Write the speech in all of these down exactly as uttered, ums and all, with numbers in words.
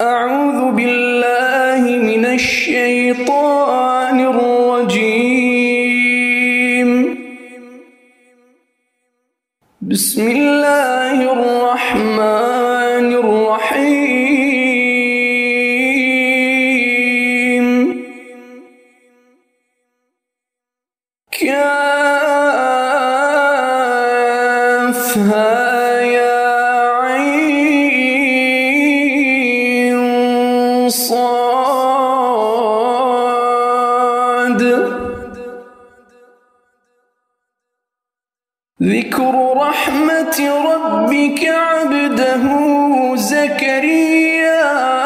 أعوذ بالله من الشيطان الرجيم. بسم الله الرحمن الرحيم. كافها يا عين صاد. ذكر رحمة ربك عبده زكريا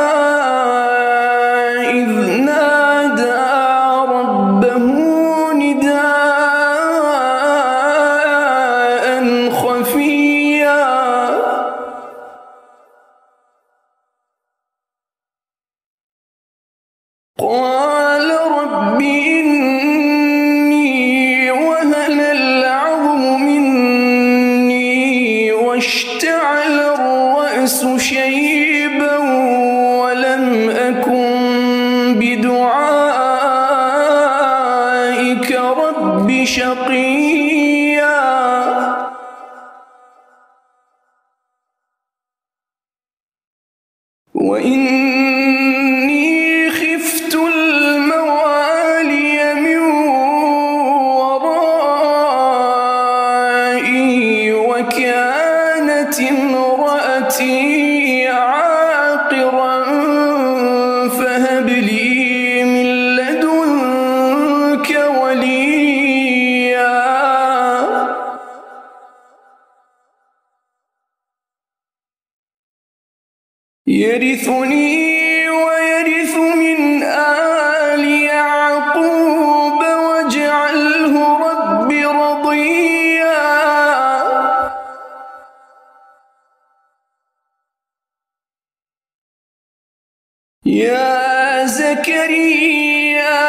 إذ نادى ربه نداء خفيا. قال رب إني وهن العظم مني واشتعل الرأس شيبا ولم أكن بدعائك رب شقيا. وإني خفت الموالي من ورائي وكانت امرأتي عاقرا فهب لي من لدنك وليا. يرثني ويرث من آل يعقوب واجعله رب رضيا. يا زكريا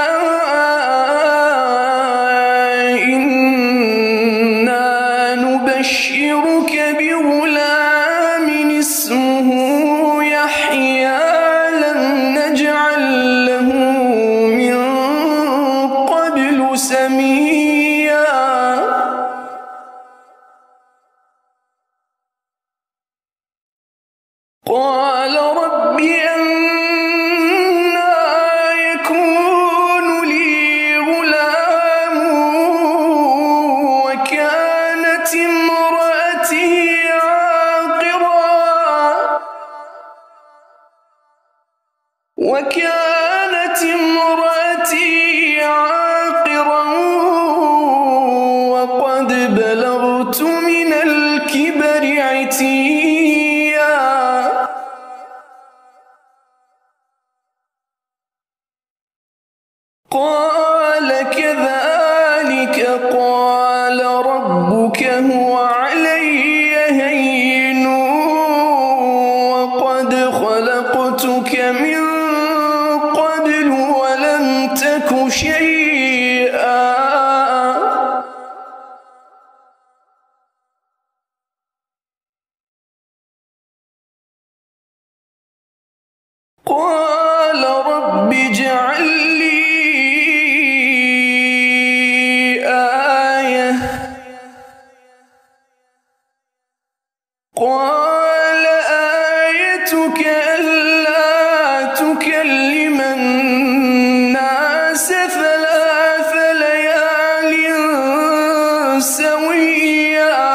إنا نبشرك بغلام اسمه يحيى لم نجعل له من قبل سميا. قال رب أنى يكون لي غلام وكانت امرأتي عاقرا وكانت امرأتي عاقرا وقد بلغت من الكبر عتيا. قال كذلك قال ربك هو علي هين وقد خلقتك من قبل ولم تك شيئا. قال رب اجعل لي آية. قال آيتك ألا تكلم الناس ثلاث ليال سويا.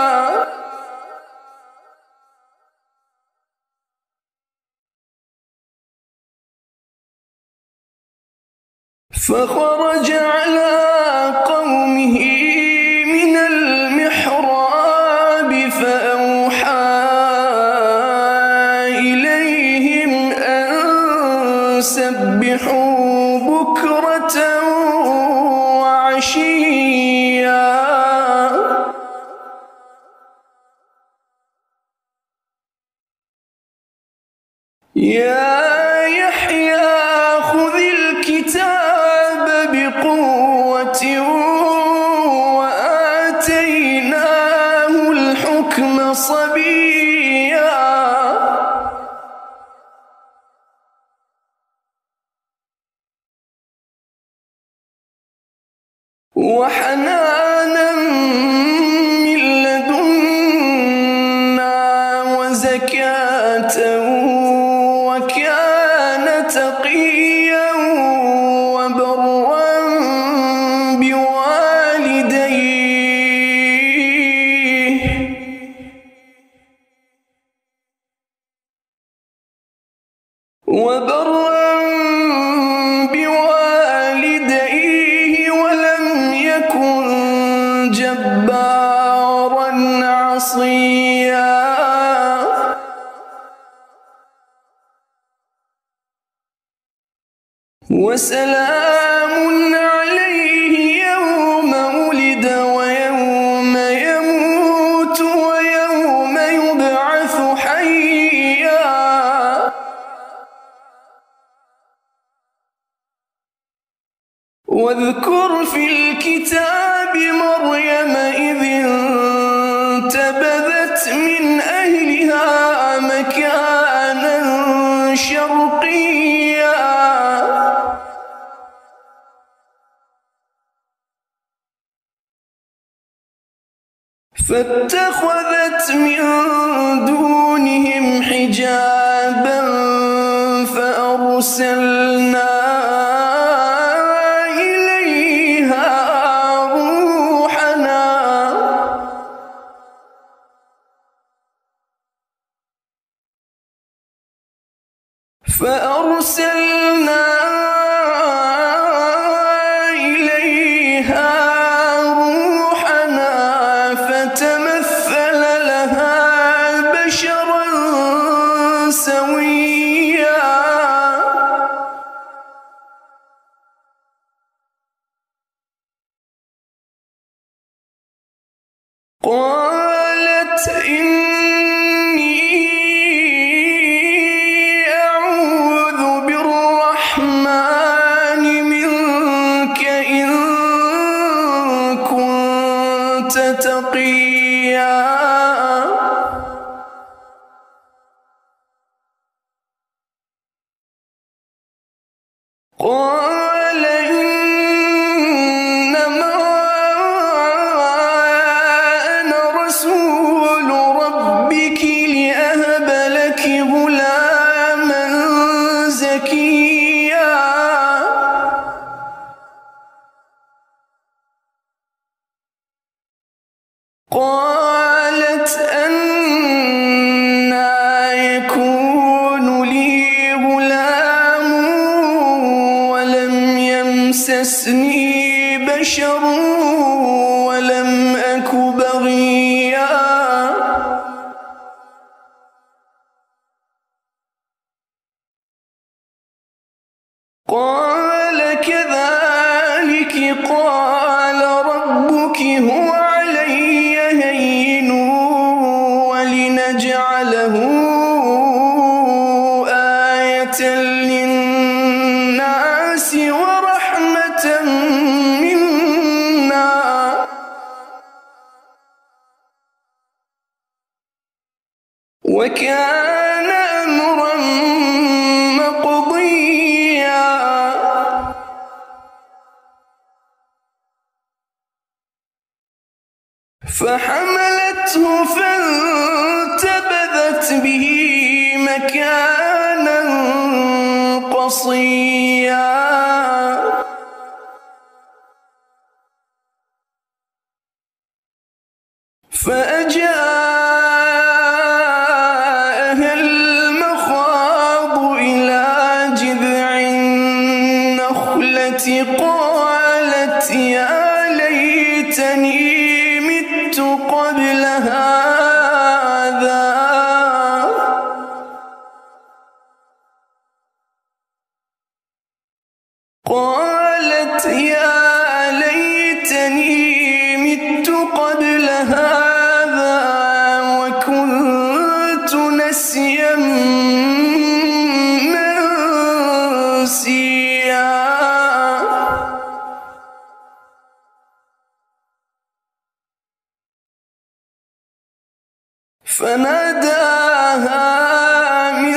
فخرج على قومه من المحراب فأوحى إليهم أن سبحوا بكرة وعشيا. يا يحيى خذ الكتاب بقوة وآتيناه الحكم صبيا. وحنانا من لدنا وزكاة وكان تقيا وبرا بوالديه وبرا بوالديه ولم يكن جبارا عصيا وسلام عليه يوم ولد ويوم يموت ويوم يبعث حيا واذكر في الكتاب مريم إذ انتبذت من أهلها مكانا شرقيا فاتخذت من دونهم حجابا فأرسلنا فأرسلنا إليها روحنا فتمثل لها بشرا سويا قالت إني تقيا قال إنما أنا رسول ربك لأهب لك غلاما زكيا قالت أنى يكون لي غلام ولم يمسسني بشر ولم أك بغيا قال كذلك قال ربك هو علي هين ولنجعله آية للناس ورحمة منا وكان أمرا مقضيا فحملته فانتبذت به مكانا قصيا فأجاءها المخاض إلى جذع النخلة قالت يا ليتني قبل هذا قالت يا ليتني مت قبل هذا وكنت نسيا منسيا فناداها من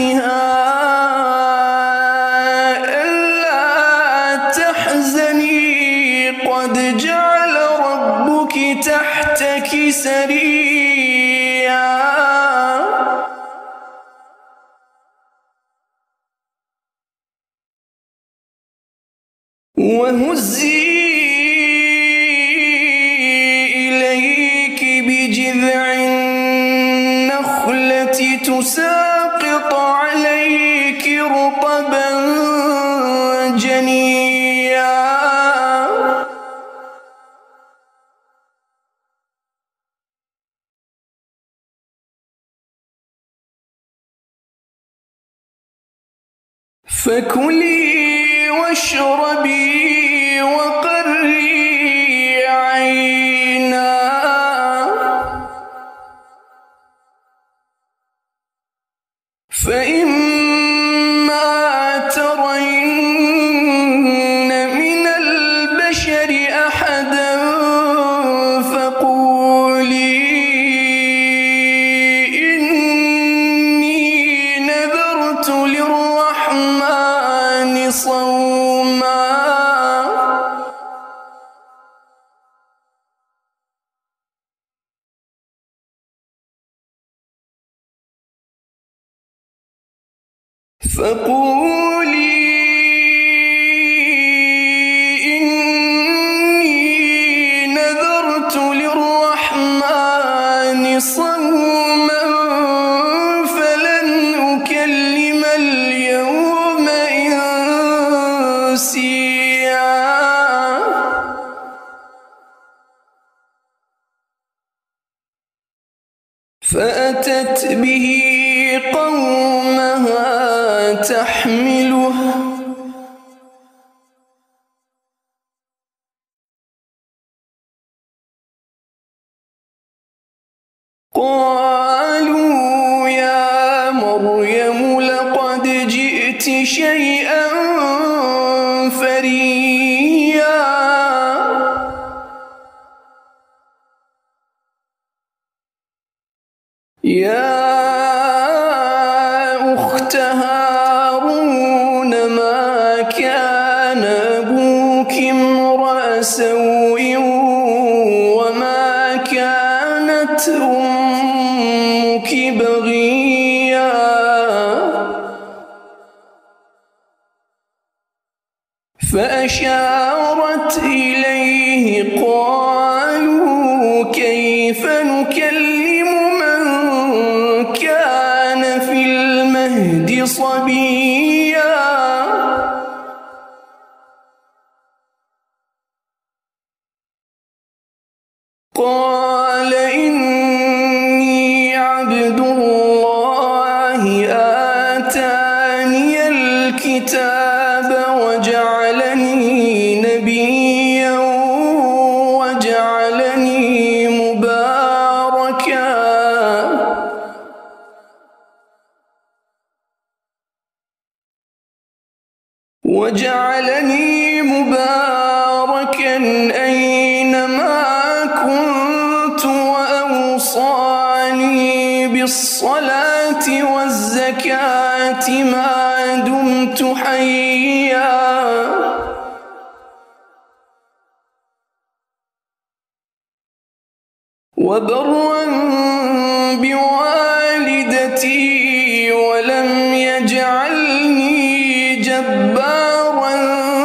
تحتها ألا تحزني وهزي إليك بجذع النخلة تساقط عليك رطبا جنيا فكلي واشربي وقري عينا فإما ترين من البشر أحدا فقولي إني نذرت للرحمن صوما فقولي إني نذرت للرحمن صوما فلن أكلم اليوم إنسيا فأتت به قومها تحمله قالوا يا مريم لقد جئت شيئا فريا يا أخت هارون ما كان أبوك امرأ سوء وما كانت أمك بغيا فأشارت إليه قالوا كيف نكلم من كان في المهد صبيا قال إني عبد الله آتاني الكتاب وجعلني نبيا وجعلني مباركا وجعلني مباركا أينما كنت وأوصاني بالصلاة والزكاة ما دمت حيا وبرا بوالدتي ولم يجعلني جبارا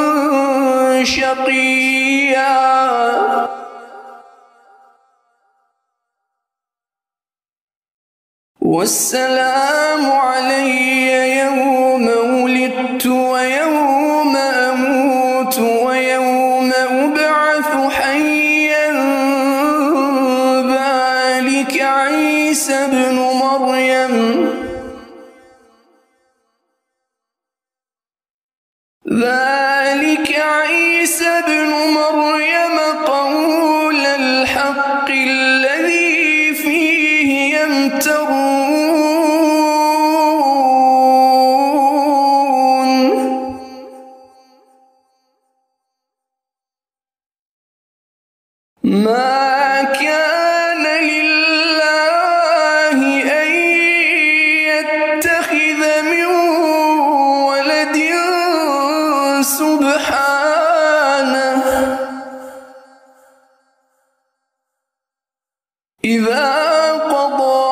شقيا والسلام علي يوم ولدت ويوم أموت ويوم أبعث حيا ذلك عيسى ابن مريم ذلك عيسى ابن مريم قول الحق الذي فيه يمترون ما كان لله أن يتخذ من ولد سبحانه إذا قضى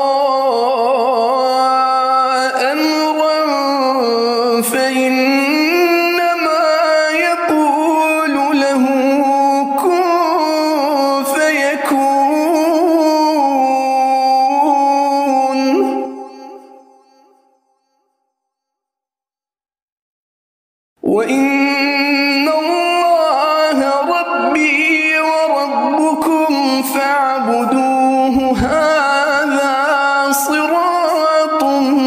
أمرا فإنما يقول وإن الله ربي وربكم فاعبدوه هذا صراط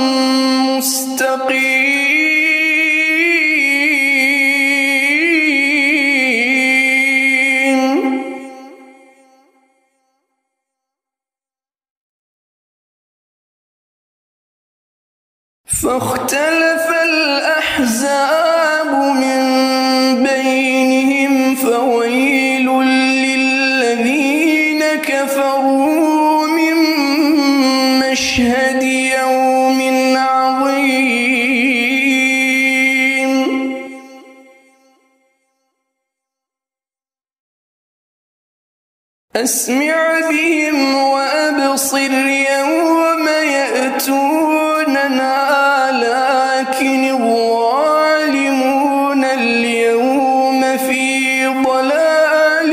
مستقيم. فاختلف الأحزاب من بينهم فويل للذين كفروا من مشهد يوم عظيم. أسمع بهم وأبصر يوم يأتوننا لكن الظالمون اليوم في ضلال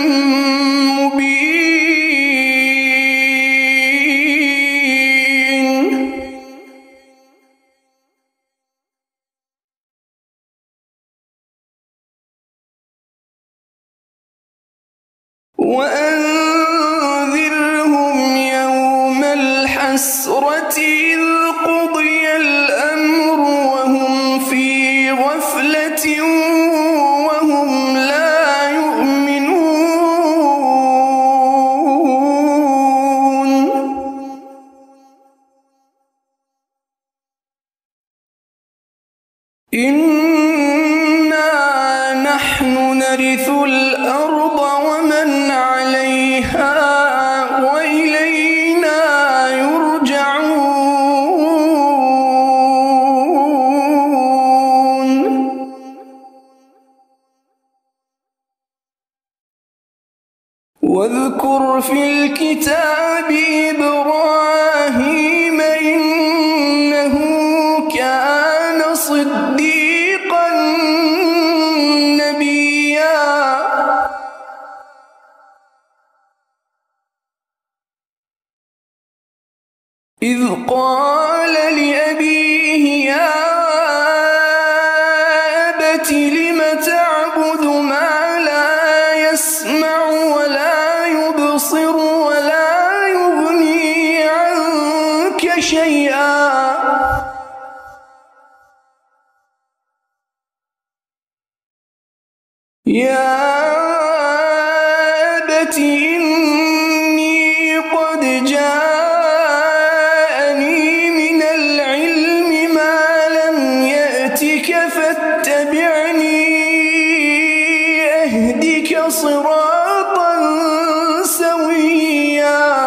مبين. وأنذرهم يوم الحسرة إذ قضي الأمر وهم في غفلة وهم لا يؤمنون. إنا نحن نرث الأرض ومن عليها وإلينا يرجعون. واذكر في الكتاب إبراهيم إنه كان صديقا نبيا. إذ قال لأبيه يا أبت لم تعبد ما لا يسمع ولا يبصر ولا يغني عنك شيئا. يا أبت إني قد جاءني من العلم ما لم يأتك فاتبعني أهدك صراطا سويا.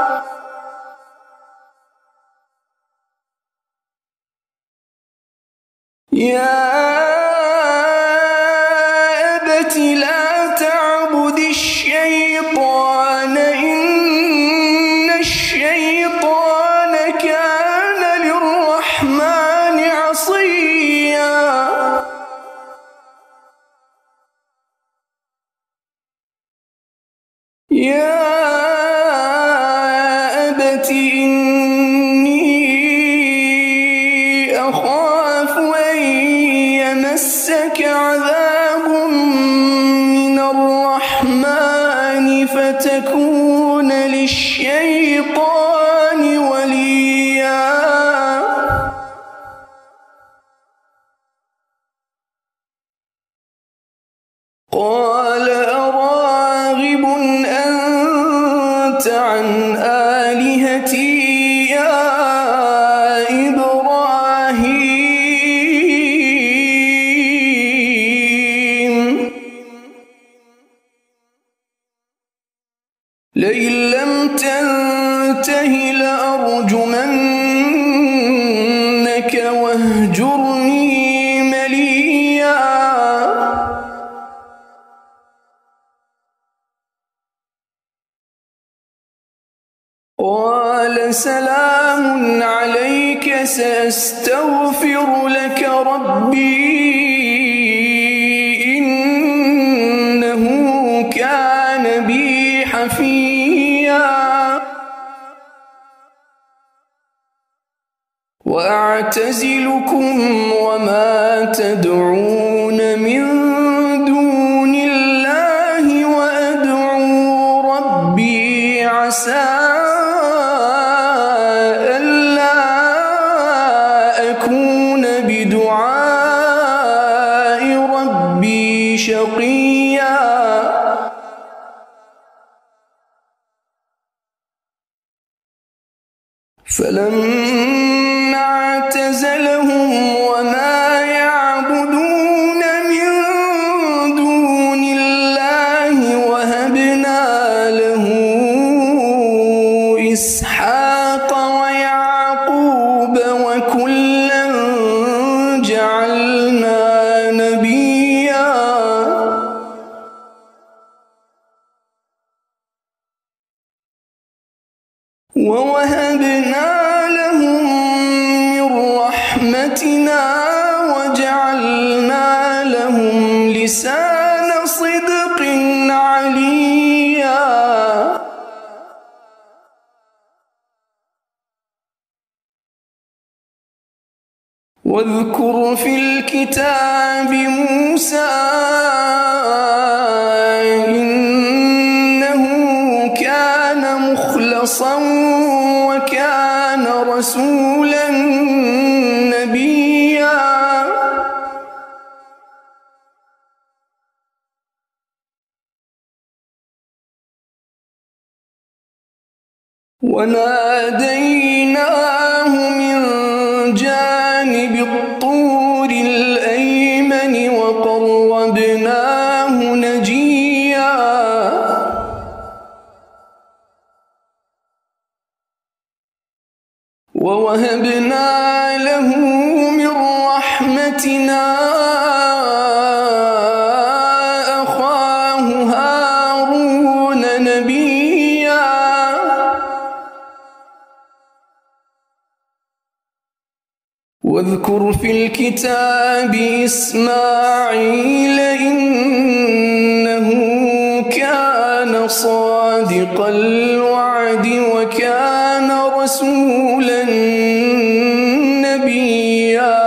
يا لا تعبد الشيطان إن الشيطان كان للرحمن عصيا. يا أبت إني أخاف أن يمسك عذاب من الرحمن فتكون للشيطان وليا. قال أراغب أنت عن آلهتي يا إبراهيم لئن لم تنته لأرجمنك واهجرني مليا. قال سلام عليك سأستغفر لك ربي إنه كان بي حفيا. وأعتزلكم وما تدعون من دون الله وأدعو ربي عسى ألا أكون بدعاء ربي شقيا. فلما اعتزلهم وما يعبدون من دون الله وهبنا له إسحاق ويعقوب وكلا جعلنا نبيا. ووهبنا لهم من رحمتنا وجعلنا لهم لسان صدق عليا. واذكر في الكتاب موسى إنه كان مخلصا وكان رسولا نبيا. وناديناه من جانب الطور الأيمن وقربناه نجيا. ووهبنا له من رحمتنا أخاه هارون نبيا. واذكر في الكتاب إسماعيل إنه كان صادق الوعد وكان رسولا نبيا.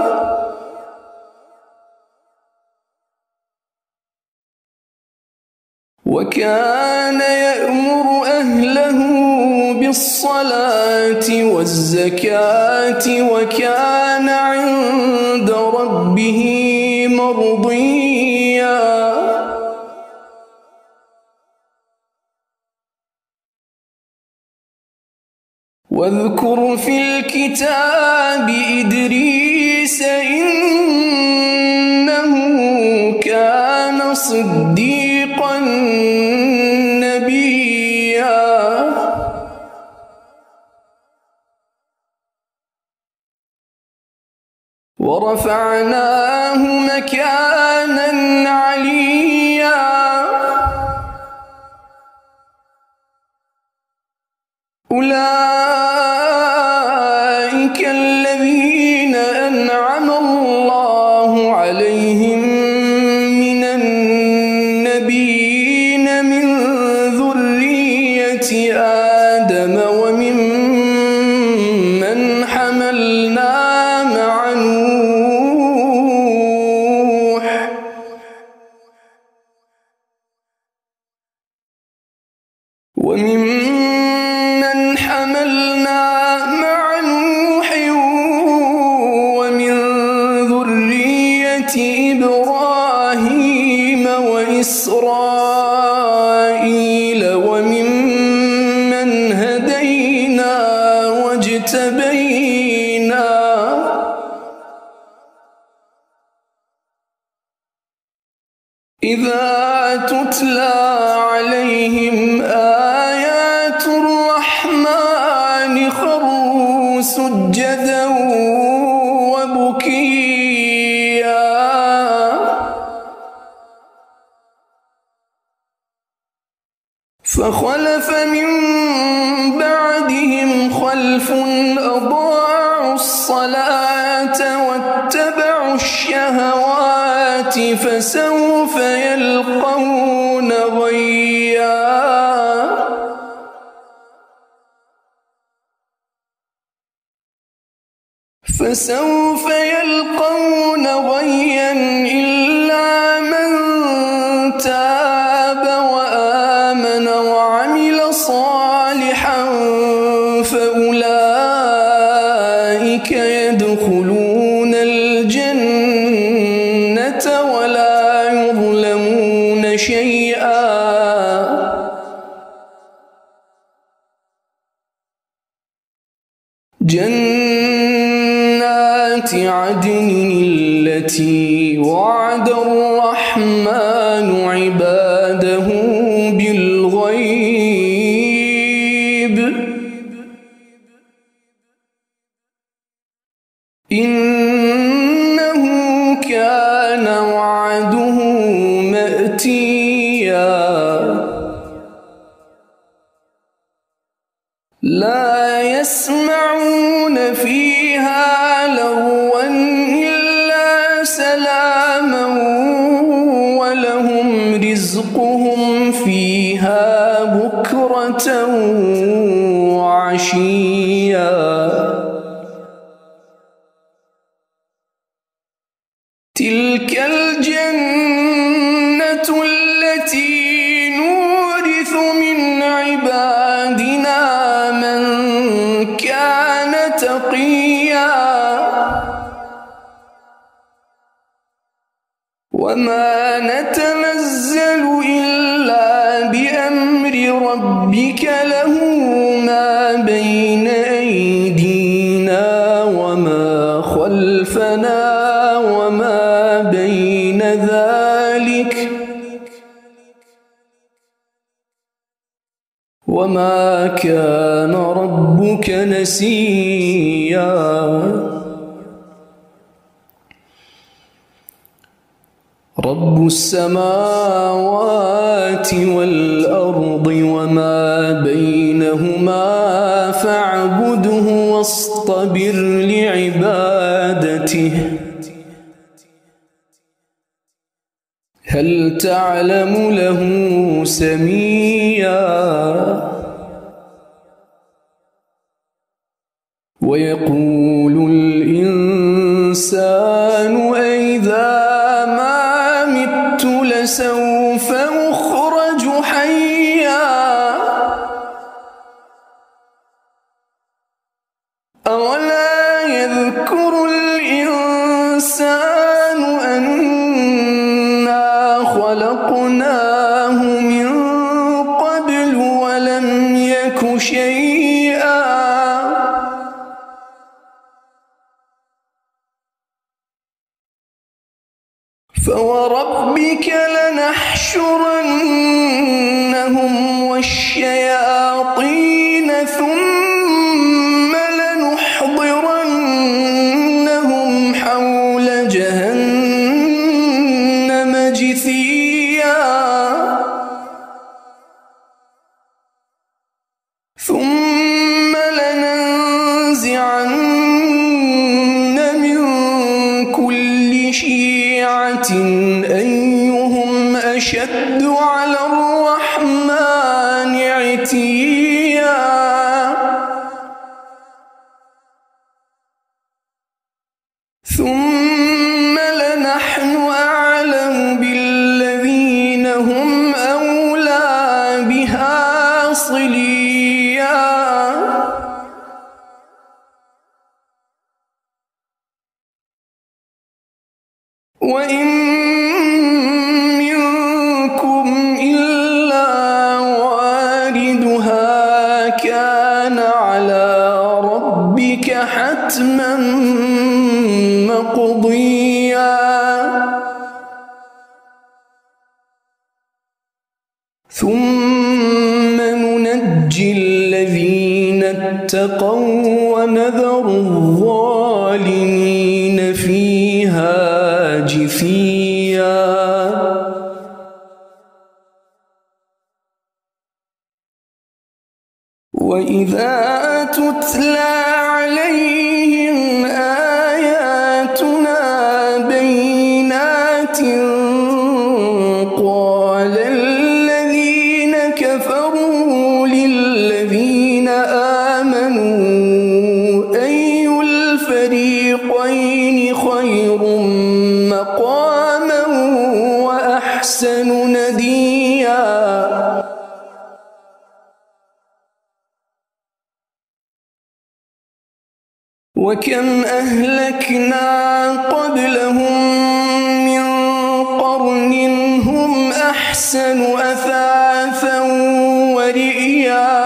وكان يأمر أهله بالصلاة والزكاة وكان عند ربه مرضيا. واذكر في الكتاب إدريس إنه كان صديقا نبيا. ورفعناه مكانا عليا. أولئك الذين أنعم الله عليهم من النبيين من ذرية آدم وممن حملنا مع نوح وممن حملنا مع نوح ومن ذرية إبراهيم وإسرائيل وممن هدينا واجتبينا. إذا تتلى عليهم آيات الرحمن خروا سجدا وبكيا. فخلف من بعدهم خلف أضاعوا الصلاة واتبعوا الشهوات فسوف يلقون غيا. فسوف يلقون غيا إلا من تاب وآمن وعمل صالحا فأولئك يدخلون الجنة ولا يظلمون شيئا. جنات عدن التي وعد الرحمن عباده بالغيب إنه كان وعده مأتيا. لا يسمعون فيها لغوا إلا سلاما ولهم رزقهم فيها بكرة وعشيا. تلك الجنة التي نورث من عبادنا من كان تقيا. وما نتنزل إلا بأمر ربك له ما بين أيدينا وما خلفنا وما بين ذلك وما كان ربك نسيا. رب السماوات والأرض وما بينهما فاعبده واصطبر لعبادته هل تعلم له سميا. ويقول الإنسان أئذا ما مت لسوف أخرج حيا. أولا يذكر الإنسان أنا خلقناه من قبل ولم يك شيئا. فوربك لنحشرنهم والشياطين ثم لنحضرنهم حول جهنم جثيا. ثم لننزعن من كل شيعة أيهم أشد على الرحمن عتيا. ثم لنحن أعلم بالذين هم أولى بها صليا. وإن منكم إلا واردها كان على ربك حتما مقضيا. ثم ننجي الذين اتقوا ونذر الظالمين فيها جثيا. وإذا تتلى عليهم آياتنا بينات قال الذين كفروا للذين آمنوا أي الفريقين الفريقين خير مقاما وأحسن نديا وكم أهلكنا قبلهم من قرن هم أحسن أثاثا ورئيا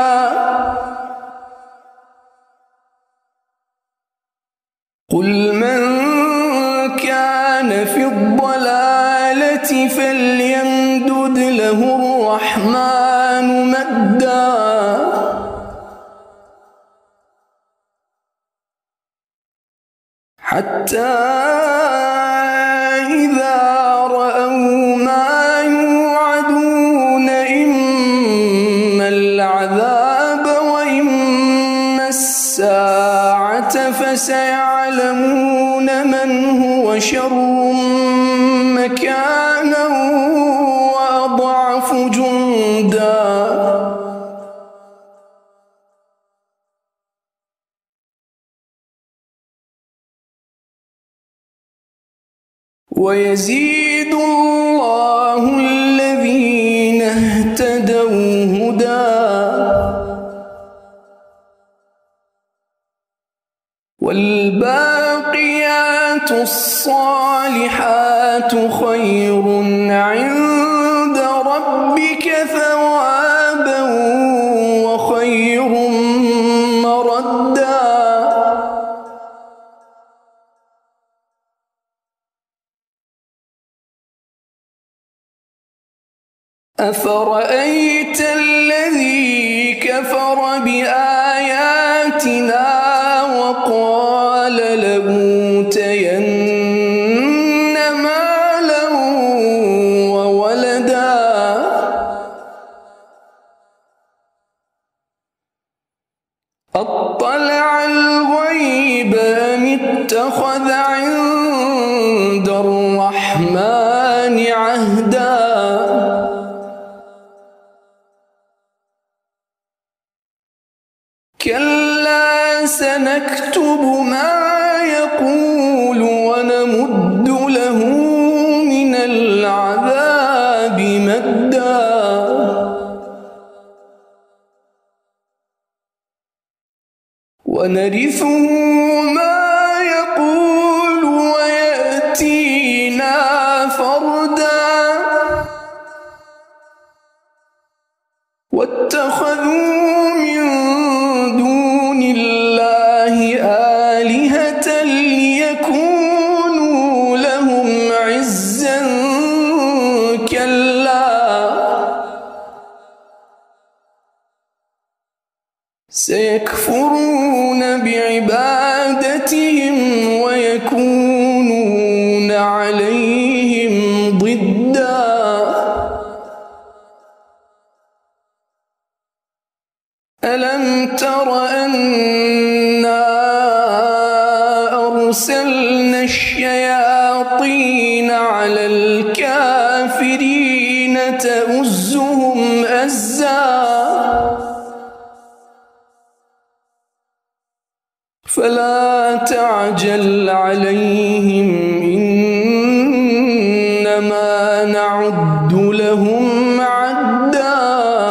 قل من كان في الضلالة فليمدد له الرحمن مدا حتى إذا رأوا ما يوعدون إما العذاب وإما الساعة فسيعلمون من هو شر مكانا وأضعف جندا ويزيد الله الذين اهتدوا هدى والباقيات الصالحات خير عند ربك ثوابا وخير مردا أفرأيت الذي كفر بآياتنا وقال لأوتين مالا وولدا أطلع الغيب أم اتخذ عند الرحمن عهدا كلا سنكتب ما يقول ونمد له من العذاب مدا ونرثه ما يقول ويأتينا فردا واتخذوا من دون الله آلهة ليكونوا لهم عزا كلا سيكفرون بعبادتهم ويكونون عليهم ضدا ألم تر أنا أرسلنا الشياطين على الكافرين تؤزهم أزا فلا تعجل عليهم إنما نعد لهم عدا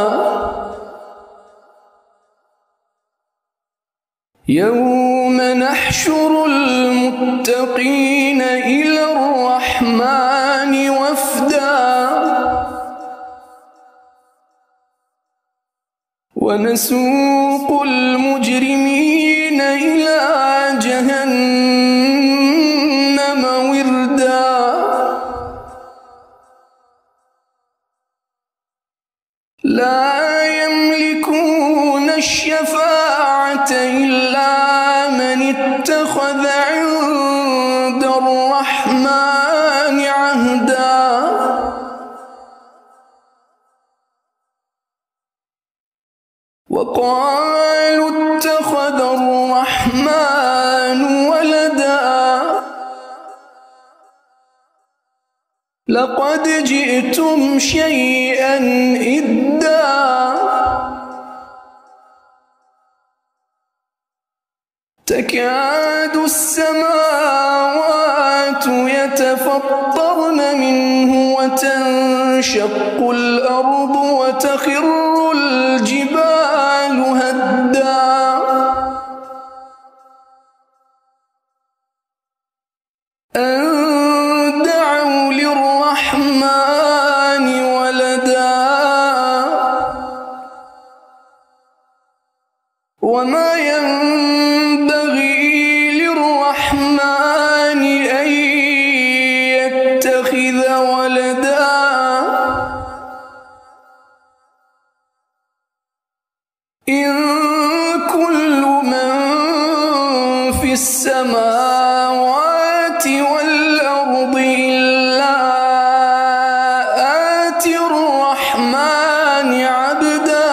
يوم نحشر المتقين إلى الرحمن وفدا ونسوق المجرمين إلى جهنم وردا لا يملكون الشفاعة إلا من اتخذ عند الرحمن عهدا وقالوا اتخذ الرحمن ولدا لقد جئتم شيئا إدا تكاد السماوات يتفطرن منه وتنشق الأرض وتخر الجبال هدا أن دعوا للرحمن ولدا وما ينبغي للرحمن أن يتخذ ولدا إن كل من في السماوات والأرض إلا آتي الرحمن عبدا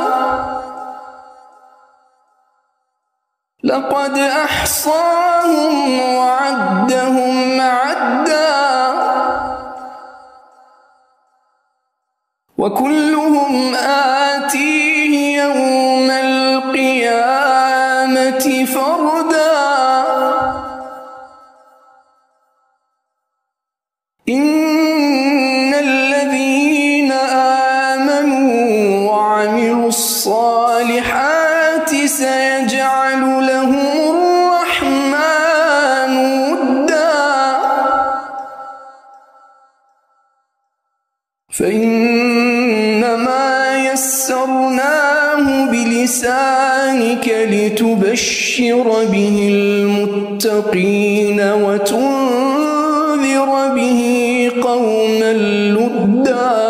لقد أحصاهم وعدهم عدا وكلهم آتيه يوم القيامة فردا إن الذين آمنوا وعملوا الصالحات سيجعل لهم الرحمن ودا فإنما يسرناه بلسانك لتبشر به المتقين وتنذر به قوما لدا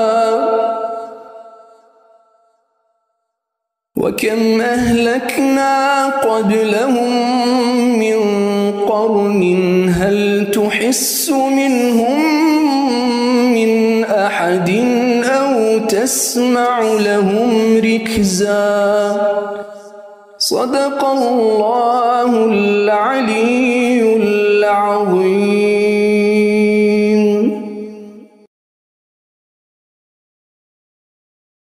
وكم أهلكنا قبلهم من قرن هل تحس منهم من أحد أو تسمع لهم ركزا صدق الله العلي العظيم.